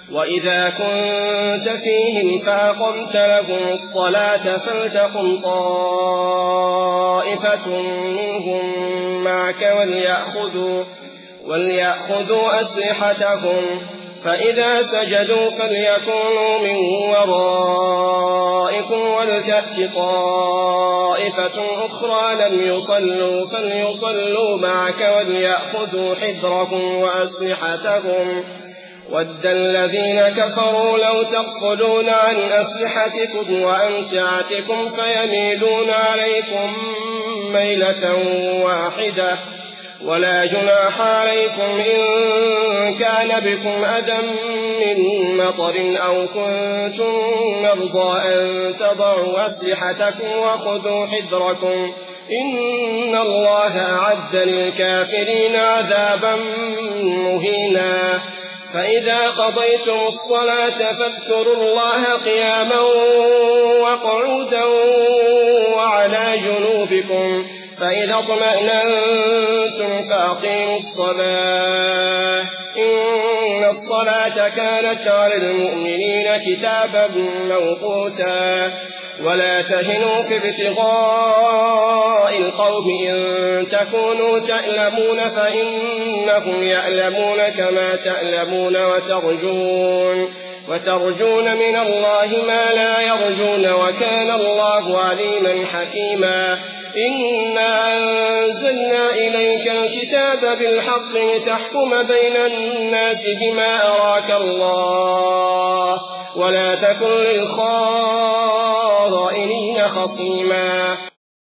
وإذا كنت فيهم فأقمت لهم الصلاة فلتقم طائفة منهم معك وليأخذوا أسلحتهم، فإذا سجدوا فليكونوا من ورائكم ولتأت طائفة أخرى لم يصلوا فليصلوا معك وليأخذوا حذركم وأسلحتهم. ود الذين كفروا لو تغفلون عن أسلحتكم وأمتعتكم فيميلون عليكم ميلة واحدة، ولا جناح عليكم إن كان بكم أذى من مطر أو كنتم مرضى أن تضعوا أسلحتكم وخذوا حذركم، إن الله أعد للكافرين عذابا مهينا. فإذا قضيتم الصلاة فاذكروا الله قياما وقعودا وعلى جنوبكم، فإذا اطمأننتم فأقيموا الصلاة إن الصلاة كانت على المؤمنين كتابا موقوتا. ولا تهنوا في ابتغاء القوم إن تكونوا تألمون فإنهم يألمون كما تألمون وترجون من الله ما لا يرجون وكان الله عليما حكيما. إنا أنزلنا إليك الكتاب بالحق لتحكم بين الناس بما أراك الله ولا تكن للخائنين خصيما.